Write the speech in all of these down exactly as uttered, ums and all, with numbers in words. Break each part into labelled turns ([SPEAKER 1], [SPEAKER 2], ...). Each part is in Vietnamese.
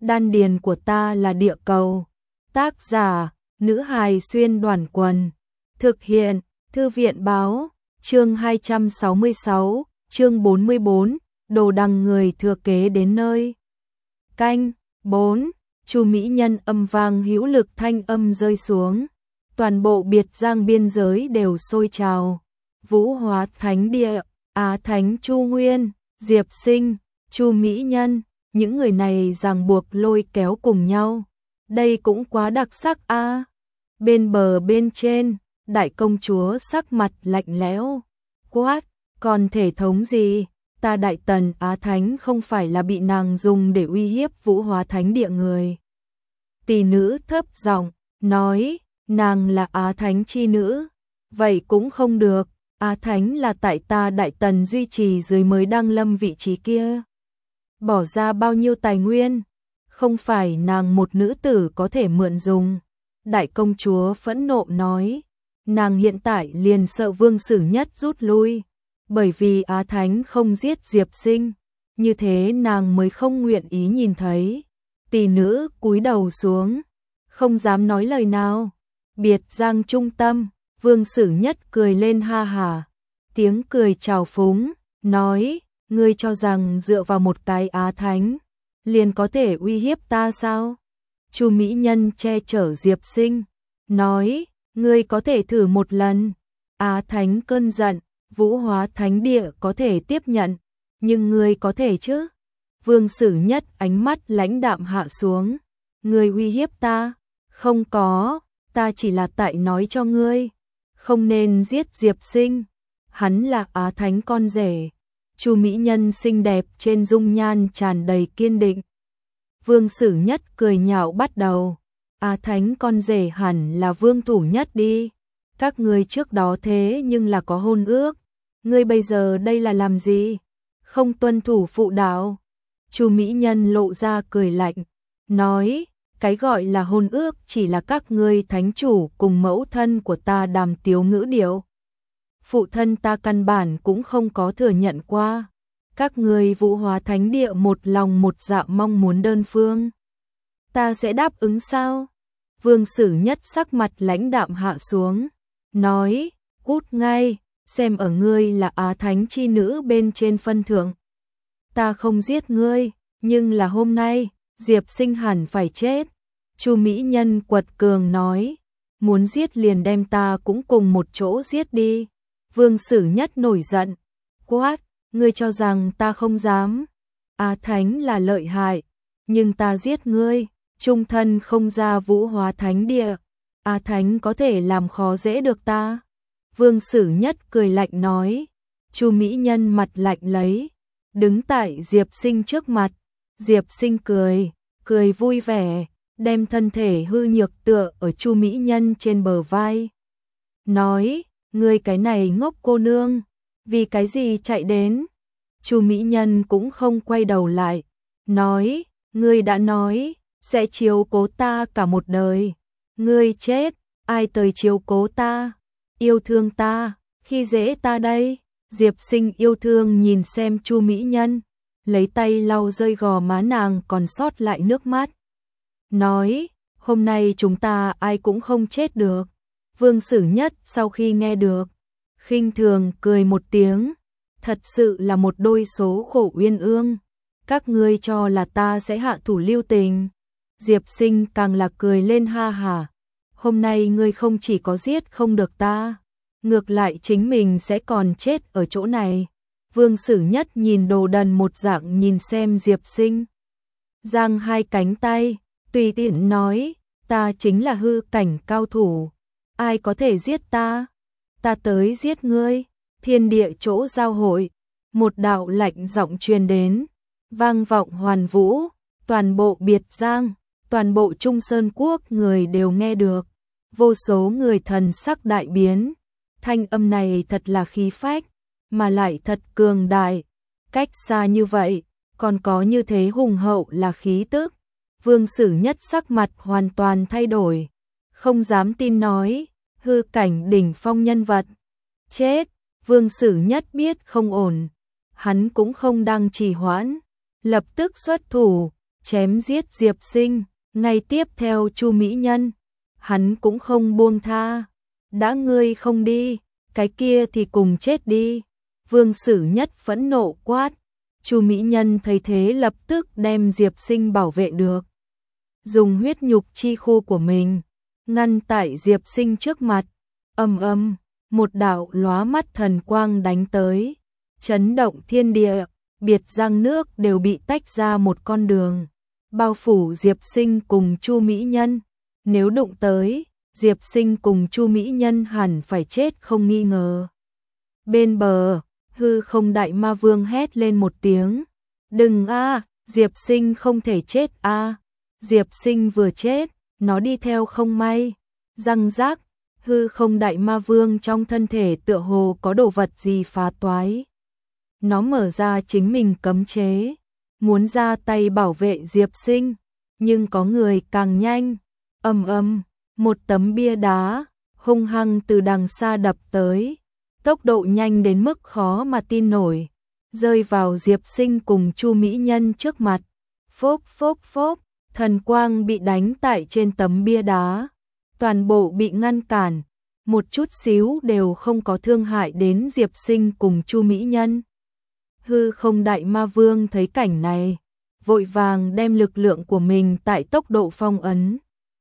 [SPEAKER 1] đan điền của ta là địa cầu. Tác giả, nữ hài xuyên đoàn quần. Thực hiện, thư viện báo, chương hai trăm sáu mươi sáu, chương bốn mươi bốn, đồ đằng người thừa kế đến nơi. Canh, bốn, Chu Mỹ Nhân âm vang hữu lực thanh âm rơi xuống. Toàn bộ Biệt Giang biên giới đều sôi trào. Vũ Hóa Thánh Địa, Á Thánh Chu Nguyên, Diệp Sinh, Chu Mỹ Nhân, những người này ràng buộc lôi kéo cùng nhau. Đây cũng quá đặc sắc a. À. Bên bờ bên trên, đại công chúa sắc mặt lạnh lẽo, quát, còn thể thống gì? Ta Đại Tần Á Thánh không phải là bị nàng dùng để uy hiếp Vũ Hóa Thánh Địa người. Tỷ nữ thấp giọng nói, nàng là Á Thánh chi nữ, vậy cũng không được, Á Thánh là tại ta Đại Tần duy trì dưới mới đăng lâm vị trí kia. Bỏ ra bao nhiêu tài nguyên, không phải nàng một nữ tử có thể mượn dùng. Đại công chúa phẫn nộ nói, nàng hiện tại liền sợ Vương Sử Nhất rút lui, bởi vì Á Thánh không giết Diệp Sinh, như thế nàng mới không nguyện ý nhìn thấy. Tỷ nữ cúi đầu xuống, không dám nói lời nào. Biệt Giang trung tâm, Vương Sử Nhất cười lên ha hà, tiếng cười trào phúng, nói, ngươi cho rằng dựa vào một cái Á Thánh liền có thể uy hiếp ta sao? Chu Mỹ Nhân che chở Diệp Sinh, nói, ngươi có thể thử một lần. Á Thánh cơn giận, Vũ Hóa Thánh Địa có thể tiếp nhận, nhưng ngươi có thể chứ? Vương Sử Nhất ánh mắt lãnh đạm hạ xuống, ngươi uy hiếp ta? Không có, ta chỉ là tại nói cho ngươi, không nên giết Diệp Sinh, hắn là Á Thánh con rể. Chu Mỹ Nhân xinh đẹp trên dung nhan tràn đầy kiên định. Vương Sử Nhất cười nhạo bắt đầu, Á Thánh con rể hẳn là Vương Thủ Nhất đi, các ngươi trước đó thế nhưng là có hôn ước, ngươi bây giờ đây là làm gì? Không tuân thủ phụ đạo. Chu Mỹ Nhân lộ ra cười lạnh, nói, cái gọi là hôn ước chỉ là các ngươi thánh chủ cùng mẫu thân của ta đàm tiếu ngữ điệu. Phụ thân ta căn bản cũng không có thừa nhận qua. Các ngươi Vũ Hóa Thánh Địa một lòng một dạ mong muốn đơn phương. Ta sẽ đáp ứng sao? Vương Sử Nhất sắc mặt lãnh đạm hạ xuống, nói, cút ngay, xem ở ngươi là Á Thánh chi nữ bên trên phân thượng. Ta không giết ngươi, nhưng là hôm nay, Diệp Sinh hẳn phải chết. Chu Mỹ Nhân quật cường nói, muốn giết liền đem ta cũng cùng một chỗ giết đi. Vương Sử Nhất nổi giận, quát, ngươi cho rằng ta không dám? Á Thánh là lợi hại, nhưng ta giết ngươi, trung thân không ra Vũ Hóa Thánh Địa. Á Thánh có thể làm khó dễ được ta? Vương Sử Nhất cười lạnh nói. Chu Mỹ Nhân mặt lạnh lấy, đứng tại Diệp Sinh trước mặt. Diệp Sinh cười, cười vui vẻ, đem thân thể hư nhược tựa ở Chu Mỹ Nhân trên bờ vai. Nói, ngươi cái này ngốc cô nương, vì cái gì chạy đến? Chu Mỹ Nhân cũng không quay đầu lại, nói, ngươi đã nói, sẽ chiếu cố ta cả một đời. Ngươi chết, ai tới chiếu cố ta? Yêu thương ta, khi dễ ta đây? Diệp Sinh yêu thương nhìn xem Chu Mỹ Nhân, lấy tay lau rơi gò má nàng còn sót lại nước mắt. Nói, hôm nay chúng ta ai cũng không chết được. Vương Sử Nhất sau khi nghe được, khinh thường cười một tiếng, thật sự là một đôi số khổ uyên ương. Các ngươi cho là ta sẽ hạ thủ lưu tình? Diệp Sinh càng là cười lên ha hả. Hôm nay ngươi không chỉ có giết không được ta, ngược lại chính mình sẽ còn chết ở chỗ này. Vương Sử Nhất nhìn đồ đần một dạng nhìn xem Diệp Sinh, giang hai cánh tay, tùy tiện nói, ta chính là hư cảnh cao thủ, ai có thể giết ta? Ta tới giết ngươi. Thiên địa chỗ giao hội, một đạo lạnh giọng truyền đến, vang vọng hoàn vũ, toàn bộ Biệt Giang, toàn bộ Trung Sơn Quốc người đều nghe được. Vô số người thần sắc đại biến, thanh âm này thật là khí phách, mà lại thật cường đại, cách xa như vậy, còn có như thế hùng hậu là khí tức. Vương Sử Nhất sắc mặt hoàn toàn thay đổi, không dám tin nói, hư cảnh đỉnh phong nhân vật, chết. Vương Sử Nhất biết không ổn, hắn cũng không đang trì hoãn, lập tức xuất thủ, chém giết Diệp Sinh, ngay tiếp theo Chu Mỹ Nhân, hắn cũng không buông tha. Đã ngươi không đi, cái kia thì cùng chết đi. Vương Sử Nhất phẫn nộ quát. Chu Mỹ Nhân thấy thế lập tức đem Diệp Sinh bảo vệ được. Dùng huyết nhục chi khu của mình, ngăn tại Diệp Sinh trước mặt. Ầm ầm, một đạo lóa mắt thần quang đánh tới, chấn động thiên địa, biệt giang nước đều bị tách ra một con đường, bao phủ Diệp Sinh cùng Chu Mỹ Nhân. Nếu đụng tới, Diệp Sinh cùng Chu Mỹ Nhân hẳn phải chết không nghi ngờ. Bên bờ, hư không đại ma vương hét lên một tiếng. Đừng a, Diệp Sinh không thể chết a. Diệp Sinh vừa chết, nó đi theo không may. Răng rác, hư không đại ma vương trong thân thể tựa hồ có đồ vật gì phá toái. Nó mở ra chính mình cấm chế, muốn ra tay bảo vệ Diệp Sinh, nhưng có người càng nhanh. Ầm ầm, một tấm bia đá hung hăng từ đằng xa đập tới, tốc độ nhanh đến mức khó mà tin nổi, rơi vào Diệp Sinh cùng Chu Mỹ Nhân trước mặt. Phốc phốc phốc, thần quang bị đánh tại trên tấm bia đá, toàn bộ bị ngăn cản, một chút xíu đều không có thương hại đến Diệp Sinh cùng Chu Mỹ Nhân. Hư không đại ma vương thấy cảnh này, vội vàng đem lực lượng của mình tại tốc độ phong ấn.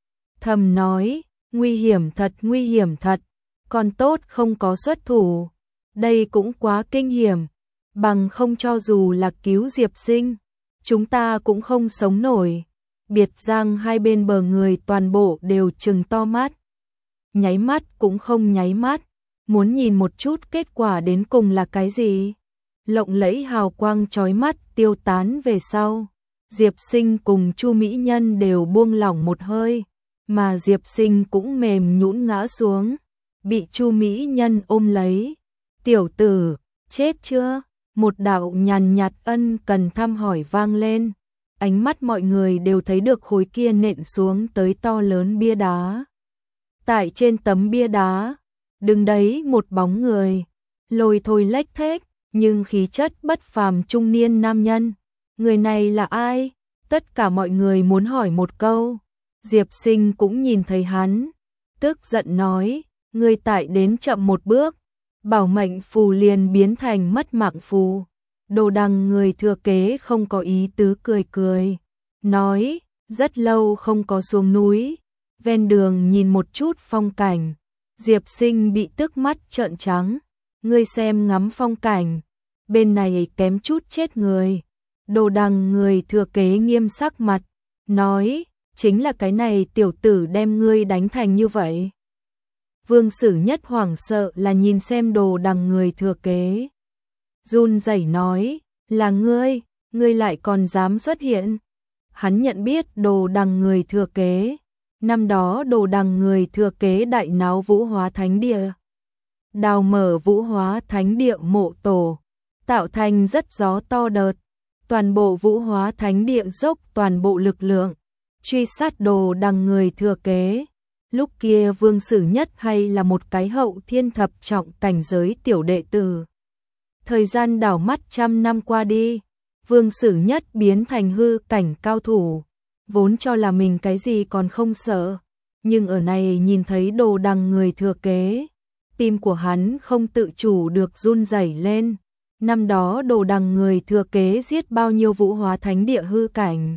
[SPEAKER 1] Thầm nói, nguy hiểm thật, nguy hiểm thật, còn tốt không có xuất thủ, đây cũng quá kinh hiểm, bằng không cho dù là cứu Diệp Sinh, chúng ta cũng không sống nổi. Biệt giang hai bên bờ người toàn bộ đều trừng to mắt, nháy mắt cũng không nháy mắt, muốn nhìn một chút kết quả đến cùng là cái gì. Lộng lẫy hào quang chói mắt tiêu tán về sau, Diệp Sinh cùng Chu Mỹ Nhân đều buông lỏng một hơi, mà Diệp Sinh cũng mềm nhũn ngã xuống, bị Chu Mỹ Nhân ôm lấy. Tiểu tử, chết chưa? Một đạo nhàn nhạt ân cần thăm hỏi vang lên. Ánh mắt mọi người đều thấy được khối kia nện xuống tới to lớn bia đá. Tại trên tấm bia đá, đứng đấy một bóng người, lôi thôi lếch thếch, nhưng khí chất bất phàm trung niên nam nhân. Người này là ai? Tất cả mọi người muốn hỏi một câu. Diệp Sinh cũng nhìn thấy hắn, tức giận nói, ngươi tại đến chậm một bước, bảo mệnh phù liền biến thành mất mạng phù. Đồ Đằng người thừa kế không có ý tứ cười cười, nói, rất lâu không có xuống núi, ven đường nhìn một chút phong cảnh. Diệp Sinh bị tức mắt trợn trắng, ngươi xem ngắm phong cảnh, bên này kém chút chết người. Đồ Đằng người thừa kế nghiêm sắc mặt, nói, chính là cái này tiểu tử đem ngươi đánh thành như vậy. Vương Sử Nhất hoảng sợ là nhìn xem Đồ Đằng người thừa kế, run rẩy nói, là ngươi, ngươi lại còn dám xuất hiện. Hắn nhận biết Đồ Đằng người thừa kế, năm đó Đồ Đằng người thừa kế đại náo Vũ Hóa Thánh Địa, đào mở Vũ Hóa Thánh Địa mộ tổ, tạo thành rất gió to đợt, toàn bộ Vũ Hóa Thánh Địa dốc toàn bộ lực lượng, truy sát Đồ Đằng người thừa kế. Lúc kia Vương Sử Nhất hay là một cái hậu thiên thập trọng cảnh giới tiểu đệ tử. Thời gian đảo mắt trăm năm qua đi, Vương Sử Nhất biến thành hư cảnh cao thủ, vốn cho là mình cái gì còn không sợ, nhưng ở này nhìn thấy Đồ Đằng người thừa kế, tim của hắn không tự chủ được run rẩy lên. Năm đó Đồ Đằng người thừa kế giết bao nhiêu Vũ Hóa Thánh Địa hư cảnh,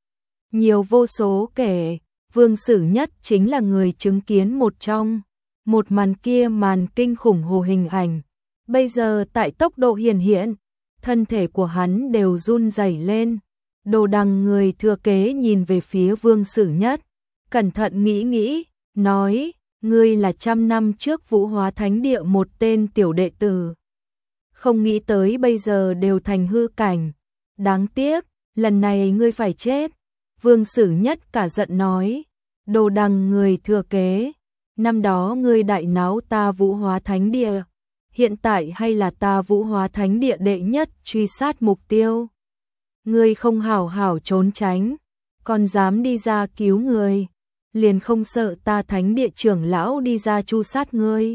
[SPEAKER 1] nhiều vô số kể, Vương Sử Nhất chính là người chứng kiến một trong. Một màn kia màn kinh khủng hồ hình ảnh, bây giờ tại tốc độ hiển hiện, thân thể của hắn đều run rẩy lên. Đồ Đằng người thừa kế nhìn về phía Vương Sử Nhất, cẩn thận nghĩ nghĩ, nói, ngươi là trăm năm trước Vũ Hóa Thánh Địa một tên tiểu đệ tử. Không nghĩ tới bây giờ đều thành hư cảnh, đáng tiếc, lần này ngươi phải chết. Vương Sử Nhất cả giận nói, Đồ Đằng người thừa kế, năm đó ngươi đại náo ta Vũ Hóa Thánh Địa, hiện tại hay là ta Vũ Hóa Thánh Địa đệ nhất truy sát mục tiêu. Ngươi không hảo hảo trốn tránh, còn dám đi ra cứu người, liền không sợ ta Thánh Địa trưởng lão đi ra tru sát ngươi.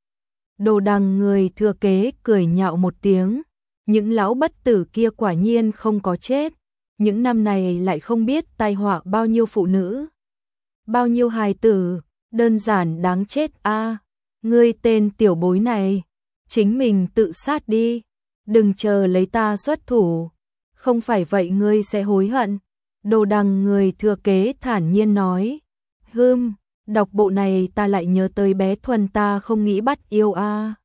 [SPEAKER 1] Đồ Đằng người thừa kế cười nhạo một tiếng, những lão bất tử kia quả nhiên không có chết, những năm này lại không biết tai họa bao nhiêu phụ nữ, bao nhiêu hài tử, đơn giản đáng chết a. Ngươi tên tiểu bối này, chính mình tự sát đi, đừng chờ lấy ta xuất thủ, không phải vậy ngươi sẽ hối hận. Đồ Đằng người thừa kế thản nhiên nói, hừm, đọc bộ này ta lại nhớ tới bé Thuần ta không nghĩ bắt yêu a.